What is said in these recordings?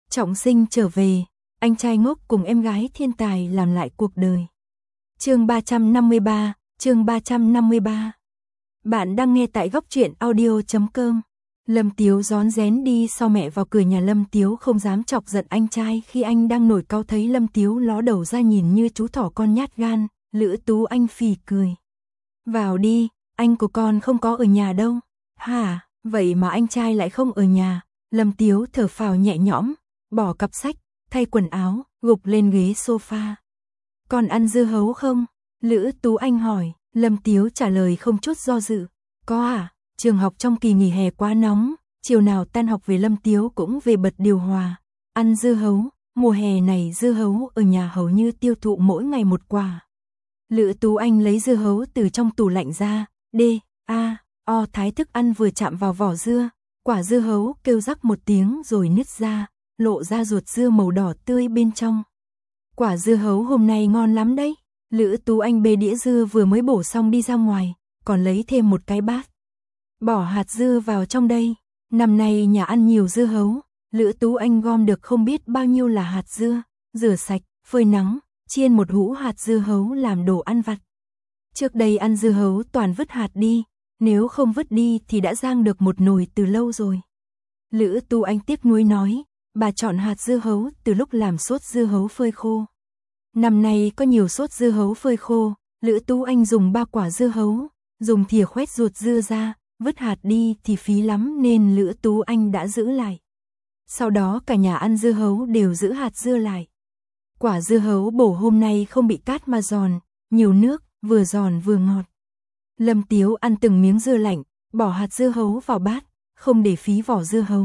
Trọng sinh trở về, anh trai ngốc cùng em gái thiên tài làm lại cuộc đời. Chương 353, chương 353. Bạn đang nghe tại góc truyện audio.com. Lâm Tiếu rón rén đi sau mẹ vào cửa nhà. Lâm Tiếu không dám chọc giận anh trai khi anh đang nổi cáu, thấy Lâm Tiếu ló đầu ra nhìn như chú thỏ con nhát gan. Lữ Tú Anh phì cười. Vào đi, anh của con không có ở nhà đâu. Hả, vậy mà anh trai lại không ở nhà. Lâm Tiếu thở phào nhẹ nhõm, bỏ cặp sách, thay quần áo, gục lên ghế sofa. Con ăn dưa hấu không? Lữ Tú Anh hỏi. Lâm Tiếu trả lời không chút do dự. Có à, trường học trong kỳ nghỉ hè quá nóng, chiều nào tan học về Lâm Tiếu cũng về bật điều hòa. Ăn dưa hấu, mùa hè này dưa hấu ở nhà hầu như tiêu thụ mỗi ngày một quả. Lữ Tú Anh lấy dưa hấu từ trong tủ lạnh ra, thái thức ăn vừa chạm vào vỏ dưa, quả dưa hấu kêu rắc một tiếng rồi nứt ra, lộ ra ruột dưa màu đỏ tươi bên trong. Quả dưa hấu hôm nay ngon lắm đấy. Lữ Tú Anh bê đĩa dưa vừa mới bổ xong đi ra ngoài, còn lấy thêm một cái bát. Bỏ hạt dưa vào trong đây. Năm nay nhà ăn nhiều dưa hấu, Lữ Tú Anh gom được không biết bao nhiêu là hạt dưa, rửa sạch, phơi nắng, chiên một hũ hạt dưa hấu làm đồ ăn vặt. Trước đây ăn dưa hấu toàn vứt hạt đi, nếu không vứt đi thì đã rang được một nồi từ lâu rồi. Lữ Tú Anh tiếc nuối nói, bà chọn hạt dưa hấu từ lúc làm sốt dưa hấu phơi khô. Năm nay có nhiều sốt dưa hấu phơi khô, Lữ Tú Anh dùng 3 quả dưa hấu, dùng thìa khoét ruột dưa ra, vứt hạt đi thì phí lắm nên Lữ Tú Anh đã giữ lại. Sau đó cả nhà ăn dưa hấu đều giữ hạt dưa lại. Quả dưa hấu bổ hôm nay không bị cát mà giòn, nhiều nước, vừa giòn vừa ngọt. Lâm Tiếu ăn từng miếng dưa lạnh, bỏ hạt dưa hấu vào bát, không để phí vỏ dưa hấu.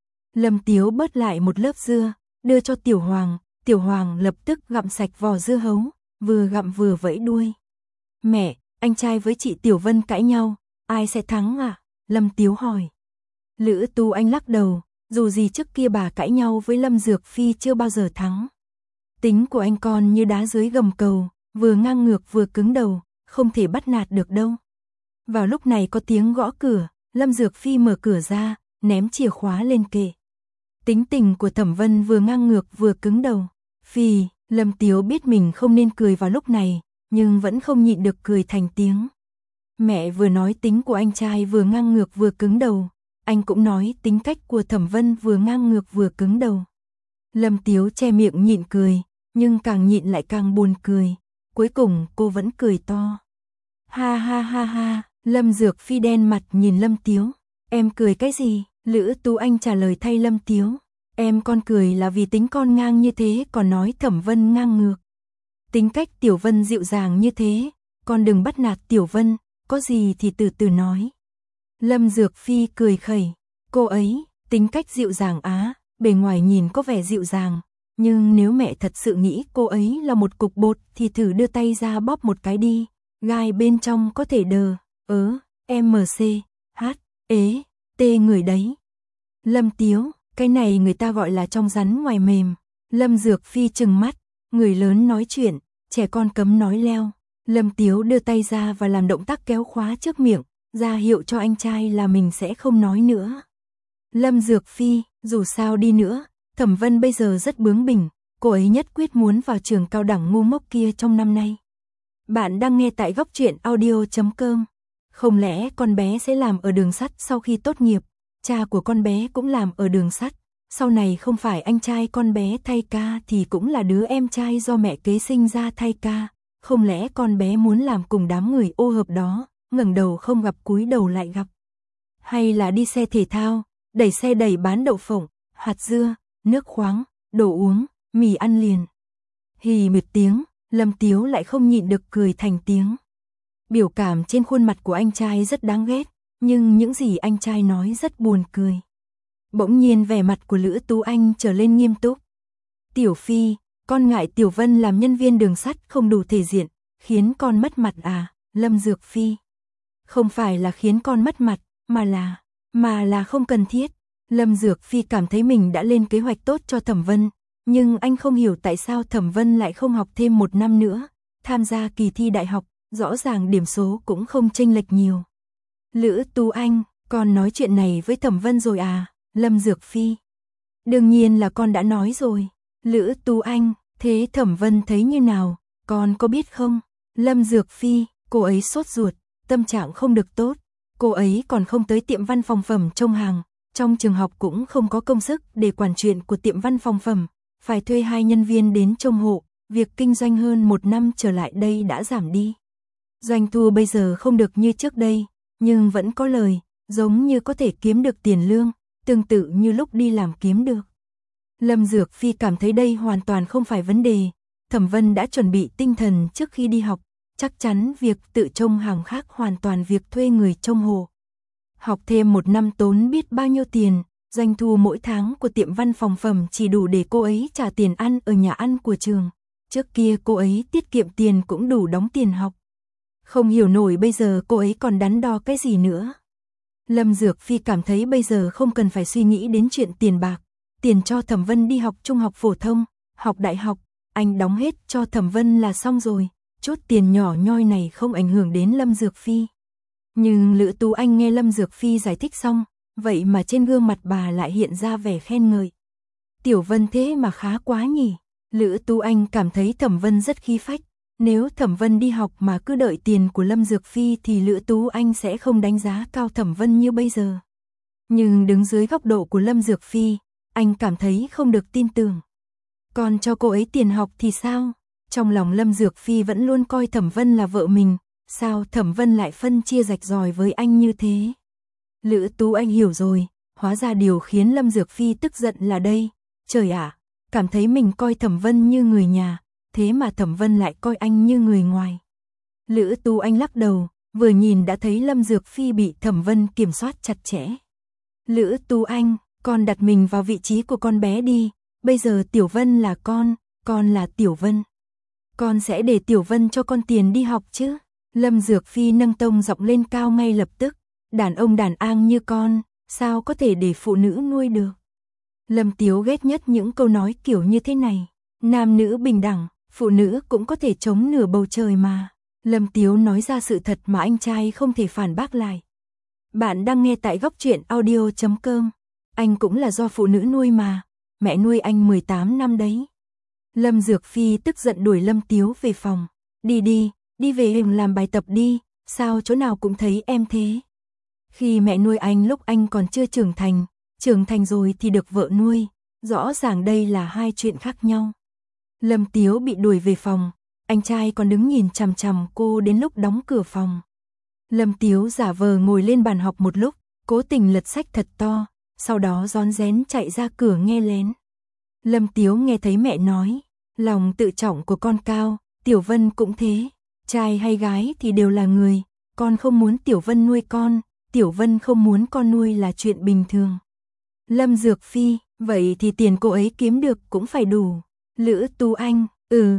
Lâm Tiếu bớt lại một lớp dưa, đưa cho Tiểu Hoàng. Tiểu Hoàng lập tức gặm sạch vỏ dưa hấu, vừa gặm vừa vẫy đuôi. Mẹ, anh trai với chị Tiểu Vân cãi nhau, ai sẽ thắng à? Lâm Tiếu hỏi. Lữ Tú Anh lắc đầu, dù gì trước kia bà cãi nhau với Lâm Dược Phi chưa bao giờ thắng. Tính của anh con như đá dưới gầm cầu, vừa ngang ngược vừa cứng đầu, không thể bắt nạt được đâu. Vào lúc này có tiếng gõ cửa, Lâm Dược Phi mở cửa ra, ném chìa khóa lên kệ. Tính tình của Thẩm Vân vừa ngang ngược vừa cứng đầu. Phi, Lâm Tiếu biết mình không nên cười vào lúc này, nhưng vẫn không nhịn được cười thành tiếng. Mẹ vừa nói tính của anh trai vừa ngang ngược vừa cứng đầu, anh cũng nói tính cách của Thẩm Vân vừa ngang ngược vừa cứng đầu. Lâm Tiếu che miệng nhịn cười, nhưng càng nhịn lại càng buồn cười, cuối cùng cô vẫn cười to. Ha ha ha ha, Lâm Dược Phi đen mặt nhìn Lâm Tiếu. Em cười cái gì? Lữ Tú Anh trả lời thay Lâm Tiếu. Em con cười là vì tính con ngang như thế, còn nói Thẩm Vân ngang ngược. Tính cách Tiểu Vân dịu dàng như thế, con đừng bắt nạt Tiểu Vân, có gì thì từ từ nói. Lâm Dược Phi cười khẩy, cô ấy, tính cách dịu dàng á, bề ngoài nhìn có vẻ dịu dàng, nhưng nếu mẹ thật sự nghĩ cô ấy là một cục bột thì thử đưa tay ra bóp một cái đi, gai bên trong có thể MC, người đấy. Lâm Tiếu, cái này người ta gọi là trong rắn ngoài mềm. Lâm Dược Phi trừng mắt, người lớn nói chuyện, trẻ con cấm nói leo. Lâm Tiếu đưa tay ra và làm động tác kéo khóa trước miệng, ra hiệu cho anh trai là mình sẽ không nói nữa. Lâm Dược Phi, dù sao đi nữa, Thẩm Vân bây giờ rất bướng bỉnh, cô ấy nhất quyết muốn vào trường cao đẳng ngu ngốc kia trong năm nay. Bạn đang nghe tại góc truyện audio.com. Không lẽ con bé sẽ làm ở đường sắt sau khi tốt nghiệp? Cha của con bé cũng làm ở đường sắt, sau này không phải anh trai con bé thay ca thì cũng là đứa em trai do mẹ kế sinh ra thay ca. Không lẽ con bé muốn làm cùng đám người ô hợp đó, ngẩng đầu không gặp cúi đầu lại gặp? Hay là đi xe thể thao, đẩy xe đẩy bán đậu phộng, hạt dưa, nước khoáng, đồ uống, mì ăn liền? Hì một tiếng, Lâm Tiếu lại không nhịn được cười thành tiếng. Biểu cảm trên khuôn mặt của anh trai rất đáng ghét, nhưng những gì anh trai nói rất buồn cười. Bỗng nhiên vẻ mặt của Lữ Tú Anh trở lên nghiêm túc. Tiểu Phi, con ngại Tiểu Vân làm nhân viên đường sắt không đủ thể diện, khiến con mất mặt à? Lâm Dược Phi. Không phải là khiến con mất mặt, mà là không cần thiết. Lâm Dược Phi cảm thấy mình đã lên kế hoạch tốt cho Thẩm Vân, nhưng anh không hiểu tại sao Thẩm Vân lại không học thêm 1 năm nữa, tham gia kỳ thi đại học, rõ ràng điểm số cũng không chênh lệch nhiều. Lữ Tú Anh, con nói chuyện này với Thẩm Vân rồi à? Lâm Dược Phi. Đương nhiên là con đã nói rồi. Lữ Tú Anh, thế Thẩm Vân thấy như nào, con có biết không? Lâm Dược Phi, cô ấy sốt ruột, tâm trạng không được tốt. Cô ấy còn không tới tiệm văn phòng phẩm trông hàng, trong trường học cũng không có công sức để quản chuyện của tiệm văn phòng phẩm, phải thuê 2 nhân viên đến trông hộ, việc kinh doanh hơn 1 năm trở lại đây đã giảm đi. Doanh thu bây giờ không được như trước đây, nhưng vẫn có lời, giống như có thể kiếm được tiền lương, tương tự như lúc đi làm kiếm được. Lâm Dược Phi cảm thấy đây hoàn toàn không phải vấn đề, Thẩm Vân đã chuẩn bị tinh thần trước khi đi học, chắc chắn việc tự trông hàng khác hoàn toàn việc thuê người trông hộ. Học thêm 1 năm tốn biết bao nhiêu tiền, doanh thu mỗi tháng của tiệm văn phòng phẩm chỉ đủ để cô ấy trả tiền ăn ở nhà ăn của trường. Trước kia cô ấy tiết kiệm tiền cũng đủ đóng tiền học. Không hiểu nổi bây giờ cô ấy còn đắn đo cái gì nữa. Lâm Dược Phi cảm thấy bây giờ không cần phải suy nghĩ đến chuyện tiền bạc. Tiền cho Thẩm Vân đi học trung học phổ thông, học đại học, anh đóng hết cho Thẩm Vân là xong rồi. Chút tiền nhỏ nhoi này không ảnh hưởng đến Lâm Dược Phi. Nhưng Lữ Tú Anh nghe Lâm Dược Phi giải thích xong, vậy mà trên gương mặt bà lại hiện ra vẻ khen ngợi. Tiểu Vân thế mà khá quá nhỉ. Lữ Tú Anh cảm thấy Thẩm Vân rất khí phách. Nếu Thẩm Vân đi học mà cứ đợi tiền của Lâm Dược Phi thì Lữ Tú Anh sẽ không đánh giá cao Thẩm Vân như bây giờ. Nhưng đứng dưới góc độ của Lâm Dược Phi, anh cảm thấy không được tin tưởng. Còn cho cô ấy tiền học thì sao? Trong lòng Lâm Dược Phi vẫn luôn coi Thẩm Vân là vợ mình, sao Thẩm Vân lại phân chia rạch ròi với anh như thế? Lữ Tú Anh hiểu rồi, hóa ra điều khiến Lâm Dược Phi tức giận là đây. Trời ạ, cảm thấy mình coi Thẩm Vân như người nhà, thế mà Thẩm Vân lại coi anh như người ngoài. Lữ Tú Anh lắc đầu, vừa nhìn đã thấy Lâm Dược Phi bị Thẩm Vân kiểm soát chặt chẽ. Lữ Tú Anh, con đặt mình vào vị trí của con bé đi, bây giờ Tiểu Vân là con là Tiểu Vân. Con sẽ để Tiểu Vân cho con tiền đi học chứ? Lâm Dược Phi nâng tông giọng lên cao ngay lập tức, đàn ông đàn an như con, sao có thể để phụ nữ nuôi được? Lâm Tiếu ghét nhất những câu nói kiểu như thế này, nam nữ bình đẳng, phụ nữ cũng có thể chống nửa bầu trời mà. Lâm Tiếu nói ra sự thật mà anh trai không thể phản bác lại. Bạn đang nghe tại Góc Truyện Audio.com. Anh cũng là do phụ nữ nuôi mà, mẹ nuôi anh 18 năm đấy. Lâm Dược Phi tức giận đuổi Lâm Tiếu về phòng. Đi về hình làm bài tập đi, sao chỗ nào cũng thấy em thế. Khi mẹ nuôi anh lúc anh còn chưa trưởng thành rồi thì được vợ nuôi, rõ ràng đây là hai chuyện khác nhau. Lâm Tiếu bị đuổi về phòng, anh trai còn đứng nhìn chằm chằm cô đến lúc đóng cửa phòng. Lâm Tiếu giả vờ ngồi lên bàn học một lúc, cố tình lật sách thật to, sau đó rón rén chạy ra cửa nghe lén. Lâm Tiếu nghe thấy mẹ nói, lòng tự trọng của con cao, Tiểu Vân cũng thế, trai hay gái thì đều là người, con không muốn Tiểu Vân nuôi con, Tiểu Vân không muốn con nuôi là chuyện bình thường. Lâm Dược Phi, vậy thì tiền cô ấy kiếm được cũng phải đủ. Lữ Tú Anh,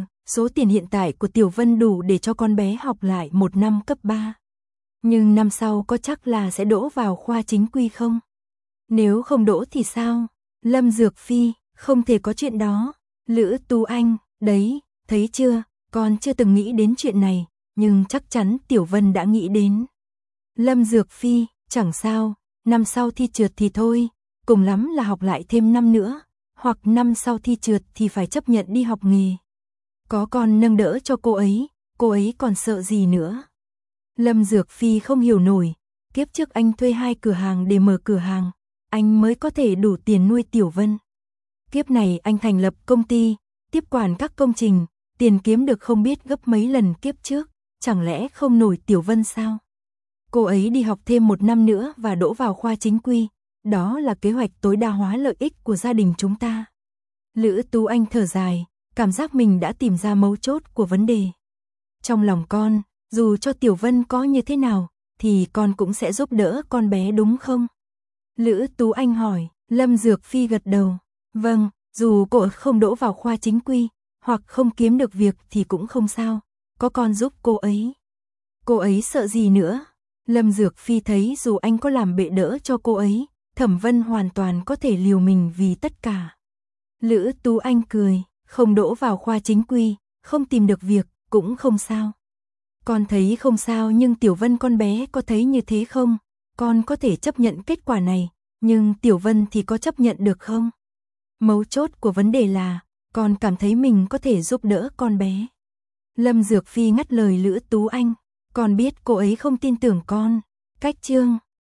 số tiền hiện tại của Tiểu Vân đủ để cho con bé học lại 1 năm cấp 3. Nhưng năm sau có chắc là sẽ đỗ vào khoa chính quy không? Nếu không đỗ thì sao? Lâm Dược Phi, không thể có chuyện đó. Lữ Tú Anh, đấy, thấy chưa, con chưa từng nghĩ đến chuyện này, nhưng chắc chắn Tiểu Vân đã nghĩ đến. Lâm Dược Phi, chẳng sao, năm sau thi trượt thì thôi, cùng lắm là học lại thêm năm nữa, hoặc năm sau thi trượt thì phải chấp nhận đi học nghề. Có con nâng đỡ cho cô ấy còn sợ gì nữa. Lâm Dược Phi không hiểu nổi, kiếp trước anh thuê 2 cửa hàng để mở cửa hàng, anh mới có thể đủ tiền nuôi Tiểu Vân. Kiếp này anh thành lập công ty, tiếp quản các công trình, tiền kiếm được không biết gấp mấy lần kiếp trước, chẳng lẽ không nổi Tiểu Vân sao? Cô ấy đi học thêm 1 năm nữa và đỗ vào khoa chính quy, đó là kế hoạch tối đa hóa lợi ích của gia đình chúng ta. Lữ Tú Anh thở dài, cảm giác mình đã tìm ra mấu chốt của vấn đề. Trong lòng con, dù cho Tiểu Vân có như thế nào, thì con cũng sẽ giúp đỡ con bé đúng không? Lữ Tú Anh hỏi, Lâm Dược Phi gật đầu, vâng, dù cô không đỗ vào khoa chính quy, hoặc không kiếm được việc thì cũng không sao, có con giúp cô ấy. Cô ấy sợ gì nữa? Lâm Dược Phi thấy dù anh có làm bệ đỡ cho cô ấy, Thẩm Vân hoàn toàn có thể liều mình vì tất cả. Lữ Tú Anh cười, không đỗ vào khoa chính quy, không tìm được việc, cũng không sao. Con thấy không sao nhưng Tiểu Vân con bé có thấy như thế không? Con có thể chấp nhận kết quả này, nhưng Tiểu Vân thì có chấp nhận được không? Mấu chốt của vấn đề là, con cảm thấy mình có thể giúp đỡ con bé. Lâm Dược Phi ngắt lời Lữ Tú Anh, con biết cô ấy không tin tưởng con. Cách chương